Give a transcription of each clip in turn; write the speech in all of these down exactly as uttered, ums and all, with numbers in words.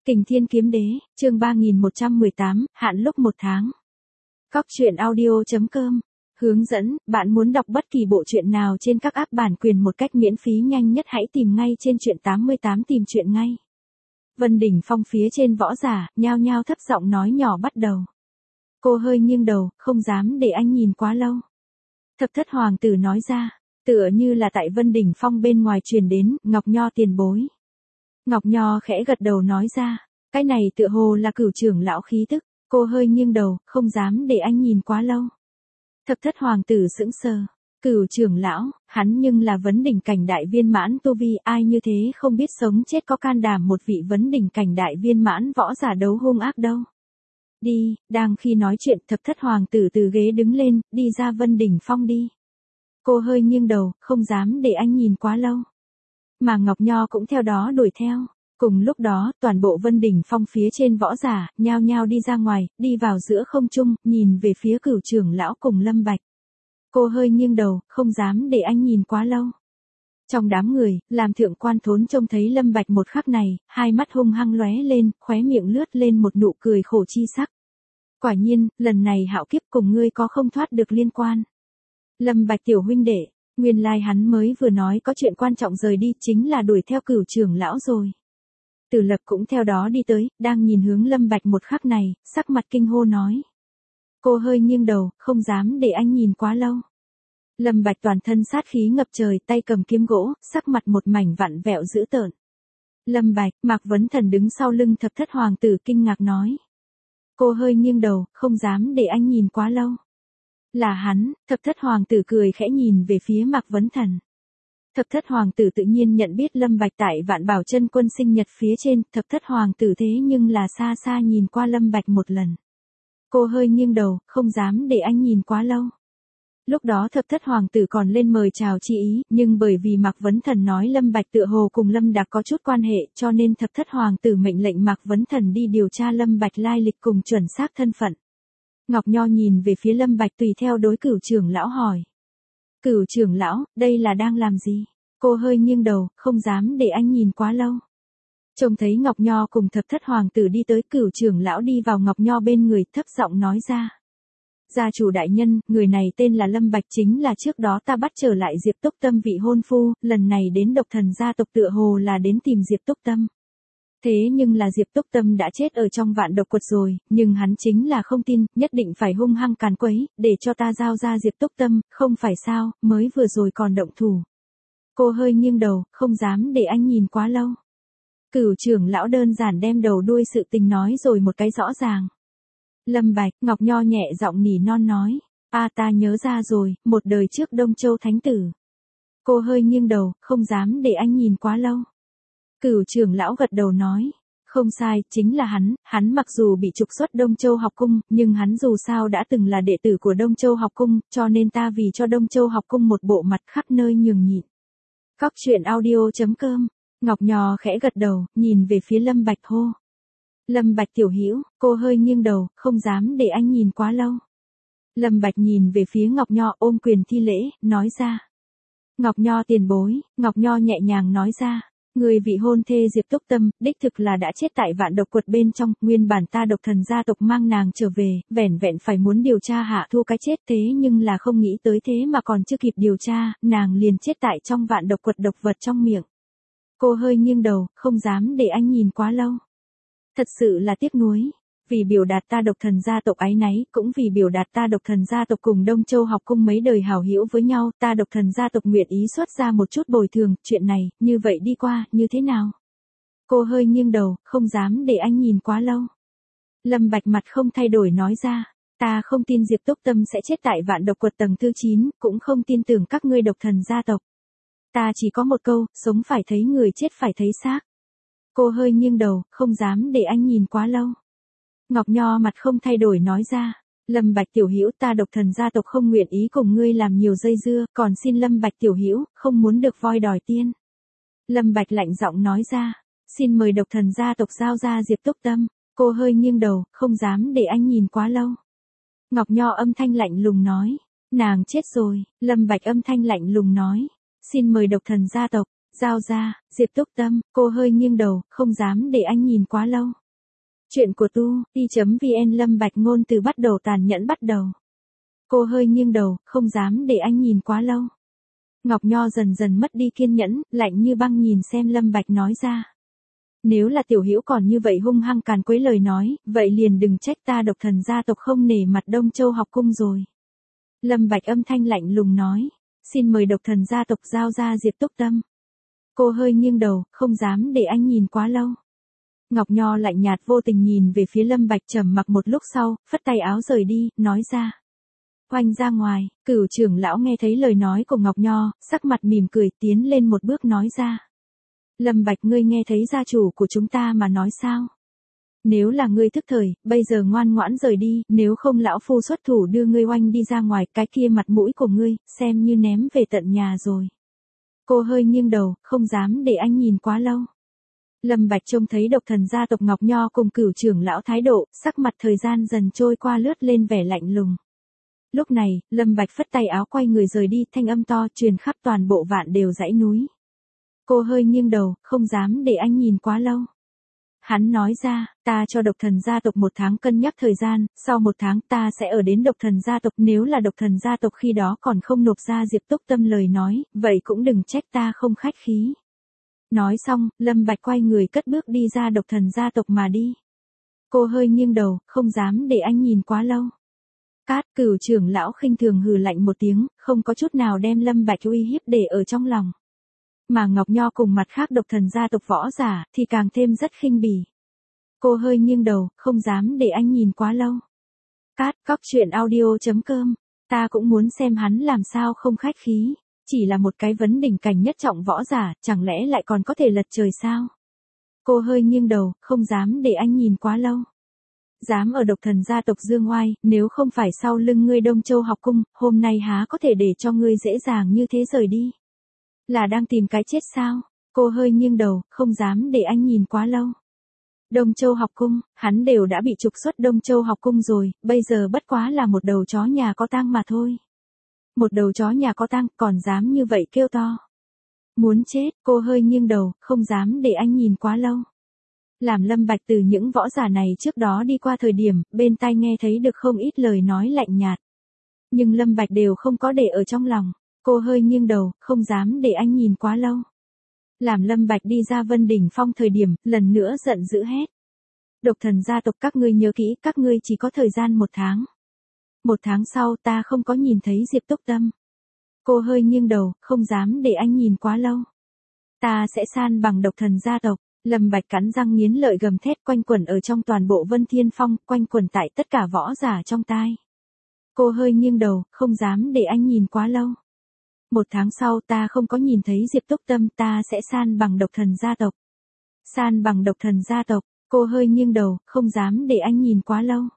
Kình Thiên Kiếm Đế, chương ba nghìn một trăm mười tám, hạn lúc một tháng. Cóc truyện audio chấm com. Hướng dẫn, bạn muốn đọc bất kỳ bộ truyện nào trên các app bản quyền một cách miễn phí nhanh nhất hãy tìm ngay trên truyện tám mươi tám tìm truyện ngay. Vân Đỉnh Phong phía trên võ giả, nhao nhao thấp giọng nói nhỏ bắt đầu. Cô hơi nghiêng đầu, không dám để anh nhìn quá lâu. Thập thất hoàng tử nói ra, tựa như là tại Vân Đỉnh Phong bên ngoài truyền đến, Ngọc Nho tiền bối. Ngọc Nho khẽ gật đầu nói ra, cái này tựa hồ là Cửu trưởng lão khí tức, cô hơi nghiêng đầu, không dám để anh nhìn quá lâu. Thập thất hoàng tử sững sờ, Cửu trưởng lão, hắn nhưng là vấn đỉnh cảnh đại viên mãn tu vi, ai như thế không biết sống chết có can đảm một vị vấn đỉnh cảnh đại viên mãn võ giả đấu hung ác đâu. Đi, đang khi nói chuyện thập thất hoàng tử từ ghế đứng lên, đi ra Vân Đỉnh Phong đi. Cô hơi nghiêng đầu, không dám để anh nhìn quá lâu. Mà Ngọc Nho cũng theo đó đuổi theo. Cùng lúc đó, toàn bộ Vân Đỉnh Phong phía trên võ giả, nhao nhao đi ra ngoài, đi vào giữa không trung, nhìn về phía Cửu trưởng lão cùng Lâm Bạch. Cô hơi nghiêng đầu, không dám để anh nhìn quá lâu. Trong đám người, làm thượng quan thốn trông thấy Lâm Bạch một khắc này, hai mắt hung hăng lóe lên, khóe miệng lướt lên một nụ cười khổ chi sắc. Quả nhiên, lần này hạo kiếp cùng ngươi có không thoát được liên quan. Lâm Bạch tiểu huynh đệ, nguyên lai hắn mới vừa nói có chuyện quan trọng rời đi, chính là đuổi theo Cửu trưởng lão rồi. Tử Lập cũng theo đó đi tới, đang nhìn hướng Lâm Bạch một khắc này, sắc mặt kinh hô nói. Cô hơi nghiêng đầu, không dám để anh nhìn quá lâu. Lâm Bạch toàn thân sát khí ngập trời, tay cầm kiếm gỗ, sắc mặt một mảnh vặn vẹo dữ tợn. Lâm Bạch, Mạc Vấn Thần đứng sau lưng thập thất hoàng tử kinh ngạc nói. Cô hơi nghiêng đầu, không dám để anh nhìn quá lâu. Là hắn, thập thất hoàng tử cười khẽ nhìn về phía Mạc Vấn Thần. Thập thất hoàng tử tự nhiên nhận biết Lâm Bạch tại Vạn Bảo Chân Quân sinh nhật phía trên, thập thất hoàng tử thế nhưng là xa xa nhìn qua Lâm Bạch một lần. Cô hơi nghiêng đầu, không dám để anh nhìn quá lâu. Lúc đó thập thất hoàng tử còn lên mời chào chi ý, nhưng bởi vì Mạc Vấn Thần nói Lâm Bạch tựa hồ cùng Lâm Đạc có chút quan hệ, cho nên thập thất hoàng tử mệnh lệnh Mạc Vấn Thần đi điều tra Lâm Bạch lai lịch cùng chuẩn xác thân phận. Ngọc Nho nhìn về phía Lâm Bạch tùy theo đối Cửu trưởng lão hỏi. Cửu trưởng lão, đây là đang làm gì? Cô hơi nghiêng đầu, không dám để anh nhìn quá lâu. Trông thấy Ngọc Nho cùng thập thất hoàng tử đi tới, Cửu trưởng lão đi vào Ngọc Nho bên người, thấp giọng nói ra. Gia chủ đại nhân, người này tên là Lâm Bạch, chính là trước đó ta bắt trở lại Diệp Túc Tâm vị hôn phu, lần này đến độc thần gia tộc tựa hồ là đến tìm Diệp Túc Tâm. Thế nhưng là Diệp Túc Tâm đã chết ở trong vạn độc quật rồi, nhưng hắn chính là không tin, nhất định phải hung hăng càn quấy, để cho ta giao ra Diệp Túc Tâm, không phải sao, mới vừa rồi còn động thủ. Cô hơi nghiêng đầu, không dám để anh nhìn quá lâu. Cửu trưởng lão đơn giản đem đầu đuôi sự tình nói rồi một cái rõ ràng. Lâm Bạch, Ngọc Nho nhẹ giọng nỉ non nói, a ta nhớ ra rồi, một đời trước Đông Châu Thánh Tử. Cô hơi nghiêng đầu, không dám để anh nhìn quá lâu. Cửu trưởng lão gật đầu nói, không sai, chính là hắn, hắn mặc dù bị trục xuất Đông Châu học cung, nhưng hắn dù sao đã từng là đệ tử của Đông Châu học cung, cho nên ta vì cho Đông Châu học cung một bộ mặt khắp nơi nhường nhịn. Cóc truyện audio chấm com. Ngọc Nho khẽ gật đầu, nhìn về phía Lâm Bạch hô. Lâm Bạch tiểu hữu, cô hơi nghiêng đầu, không dám để anh nhìn quá lâu. Lâm Bạch nhìn về phía Ngọc Nho ôm quyền thi lễ, nói ra. Ngọc Nho tiền bối, Ngọc Nho nhẹ nhàng nói ra. Người vị hôn thê Diệp Túc Tâm, đích thực là đã chết tại vạn độc quật bên trong, nguyên bản ta độc thần gia tộc mang nàng trở về, vẻn vẹn phải muốn điều tra hạ thu cái chết thế nhưng là không nghĩ tới thế mà còn chưa kịp điều tra, nàng liền chết tại trong vạn độc quật độc vật trong miệng. Cô hơi nghiêng đầu, không dám để anh nhìn quá lâu. Thật sự là tiếc nuối. Vì biểu đạt ta độc thần gia tộc áy náy, cũng vì biểu đạt ta độc thần gia tộc cùng Đông Châu học cung mấy đời hảo hữu với nhau, ta độc thần gia tộc nguyện ý xuất ra một chút bồi thường, chuyện này, như vậy đi qua, như thế nào? Cô hơi nghiêng đầu, không dám để anh nhìn quá lâu. Lâm Bạch mặt không thay đổi nói ra, ta không tin Diệp Túc Tâm sẽ chết tại vạn độc quật tầng thứ chín, cũng không tin tưởng các ngươi độc thần gia tộc. Ta chỉ có một câu, sống phải thấy người chết phải thấy xác. Cô hơi nghiêng đầu, không dám để anh nhìn quá lâu. Ngọc Nho mặt không thay đổi nói ra, Lâm Bạch tiểu hữu ta độc thần gia tộc không nguyện ý cùng ngươi làm nhiều dây dưa, còn xin Lâm Bạch tiểu hữu không muốn được voi đòi tiên. Lâm Bạch lạnh giọng nói ra, xin mời độc thần gia tộc giao ra Diệp Túc Tâm. Cô hơi nghiêng đầu, không dám để anh nhìn quá lâu. Ngọc Nho âm thanh lạnh lùng nói, nàng chết rồi. Lâm Bạch âm thanh lạnh lùng nói, xin mời độc thần gia tộc Giao ra, Diệp Túc Tâm, cô hơi nghiêng đầu, không dám để anh nhìn quá lâu. Chuyện của tu, y.vn Lâm Bạch ngôn từ bắt đầu tàn nhẫn bắt đầu. Cô hơi nghiêng đầu, không dám để anh nhìn quá lâu. Ngọc Nho dần dần mất đi kiên nhẫn, lạnh như băng nhìn xem Lâm Bạch nói ra. Nếu là Tiểu Hữu còn như vậy hung hăng càn quấy lời nói, vậy liền đừng trách ta Độc Thần gia tộc không nể mặt Đông Châu học cung rồi. Lâm Bạch âm thanh lạnh lùng nói, xin mời Độc Thần gia tộc giao ra Diệp Túc Tâm. Cô hơi nghiêng đầu, không dám để anh nhìn quá lâu. Ngọc Nho lạnh nhạt vô tình nhìn về phía Lâm Bạch trầm mặc một lúc sau, phất tay áo rời đi, nói ra. Oanh ra ngoài, Cửu trưởng lão nghe thấy lời nói của Ngọc Nho, sắc mặt mỉm cười tiến lên một bước nói ra. Lâm Bạch ngươi nghe thấy gia chủ của chúng ta mà nói sao? Nếu là ngươi thức thời, bây giờ ngoan ngoãn rời đi, nếu không lão phu xuất thủ đưa ngươi oanh đi ra ngoài, cái kia mặt mũi của ngươi, xem như ném về tận nhà rồi. Cô hơi nghiêng đầu, không dám để anh nhìn quá lâu. Lâm Bạch trông thấy Độc Thần gia tộc Ngọc Nho cùng Cửu trưởng lão thái độ, sắc mặt thời gian dần trôi qua lướt lên vẻ lạnh lùng. Lúc này, Lâm Bạch phất tay áo quay người rời đi, thanh âm to truyền khắp toàn bộ Vạn Đều dãy núi. Cô hơi nghiêng đầu, không dám để anh nhìn quá lâu. Hắn nói ra, ta cho Độc Thần gia tộc một tháng cân nhắc thời gian, sau một tháng ta sẽ ở đến Độc Thần gia tộc, nếu là Độc Thần gia tộc khi đó còn không nộp ra Diệp Túc Tâm lời nói, vậy cũng đừng trách ta không khách khí. Nói xong, Lâm Bạch quay người cất bước đi ra Độc Thần gia tộc mà đi. Cô hơi nghiêng đầu, không dám để anh nhìn quá lâu. Cát, Cửu trưởng lão khinh thường hừ lạnh một tiếng, không có chút nào đem Lâm Bạch uy hiếp để ở trong lòng. Mà Ngọc Nho cùng mặt khác Độc Thần gia tộc võ giả thì càng thêm rất khinh bỉ. Cô hơi nghiêng đầu, không dám để anh nhìn quá lâu. Cát, Cóc truyện audio chấm com, ta cũng muốn xem hắn làm sao không khách khí. Chỉ là một cái vấn đỉnh cảnh nhất trọng võ giả, chẳng lẽ lại còn có thể lật trời sao? Cô hơi nghiêng đầu, không dám để anh nhìn quá lâu. Dám ở Độc Thần gia tộc dương oai, nếu không phải sau lưng ngươi Đông Châu học cung, hôm nay há có thể để cho ngươi dễ dàng như thế rời đi. Là đang tìm cái chết sao? Cô hơi nghiêng đầu, không dám để anh nhìn quá lâu. Đông Châu học cung, hắn đều đã bị trục xuất Đông Châu học cung rồi, bây giờ bất quá là một đầu chó nhà có tang mà thôi. Một đầu chó nhà có tang, còn dám như vậy kêu to. Muốn chết, cô hơi nghiêng đầu, không dám để anh nhìn quá lâu. Làm Lâm Bạch từ những võ giả này trước đó đi qua thời điểm, bên tai nghe thấy được không ít lời nói lạnh nhạt. Nhưng Lâm Bạch đều không có để ở trong lòng. Cô hơi nghiêng đầu, không dám để anh nhìn quá lâu. Làm Lâm Bạch đi ra Vân Đỉnh Phong thời điểm, lần nữa giận dữ hét. Độc Thần gia tộc các ngươi nhớ kỹ, các ngươi chỉ có thời gian một tháng. Một tháng sau ta không có nhìn thấy Diệp Túc Tâm. Cô hơi nghiêng đầu, không dám để anh nhìn quá lâu. Ta sẽ san bằng Độc Thần gia tộc. Lâm Bạch cắn răng nghiến lợi gầm thét quanh quẩn ở trong toàn bộ Vân Thiên Phong, quanh quẩn tại tất cả võ giả trong tai. Cô hơi nghiêng đầu, không dám để anh nhìn quá lâu. Một tháng sau ta không có nhìn thấy Diệp Túc Tâm, ta sẽ san bằng Độc Thần gia tộc. San bằng Độc Thần gia tộc, cô hơi nghiêng đầu, không dám để anh nhìn quá lâu.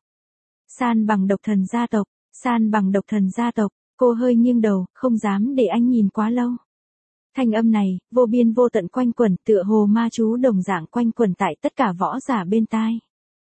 San bằng Độc Thần gia tộc, san bằng Độc Thần gia tộc, cô hơi nghiêng đầu, không dám để anh nhìn quá lâu. Thanh âm này, vô biên vô tận quanh quẩn, tựa hồ ma chú đồng dạng quanh quẩn tại tất cả võ giả bên tai.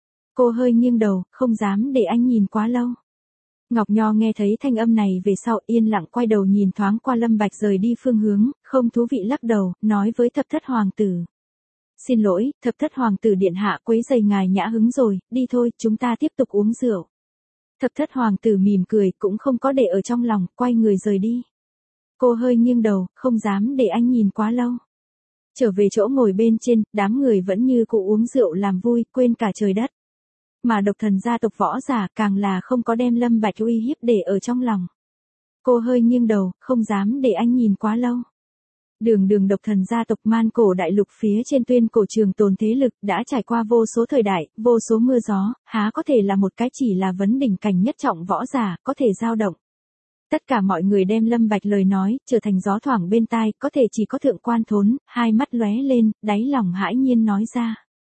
Cô hơi nghiêng đầu, không dám để anh nhìn quá lâu. Ngọc Nho nghe thấy thanh âm này về sau yên lặng quay đầu nhìn thoáng qua Lâm Bạch rời đi phương hướng, không thú vị lắc đầu, nói với thập thất hoàng tử. Xin lỗi, thập thất hoàng tử điện hạ quấy rầy ngài nhã hứng rồi, đi thôi, chúng ta tiếp tục uống rượu. Thập thất hoàng tử mỉm cười, cũng không có để ở trong lòng, quay người rời đi. Cô hơi nghiêng đầu, không dám để anh nhìn quá lâu. Trở về chỗ ngồi bên trên, đám người vẫn như cũ uống rượu làm vui, quên cả trời đất. Mà Độc Thần gia tộc võ giả càng là không có đem Lâm Bạch uy hiếp để ở trong lòng. Cô hơi nghiêng đầu, không dám để anh nhìn quá lâu. Đường đường Độc Thần gia tộc man cổ đại lục phía trên tuyên cổ trường tồn thế lực đã trải qua vô số thời đại, vô số mưa gió, há có thể là một cái chỉ là vấn đỉnh cảnh nhất trọng võ giả, có thể dao động. Tất cả mọi người đem Lâm Bạch lời nói, trở thành gió thoảng bên tai, có thể chỉ có thượng quan thốn, hai mắt lóe lên, đáy lòng hãi nhiên nói ra.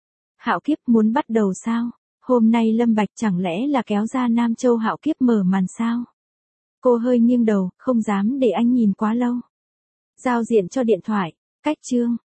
Hạo kiếp muốn bắt đầu sao? Hôm nay Lâm Bạch chẳng lẽ là kéo ra Nam Châu hạo kiếp mở màn sao? Cô hơi nghiêng đầu, không dám để anh nhìn quá lâu. Giao diện cho điện thoại, cách chương.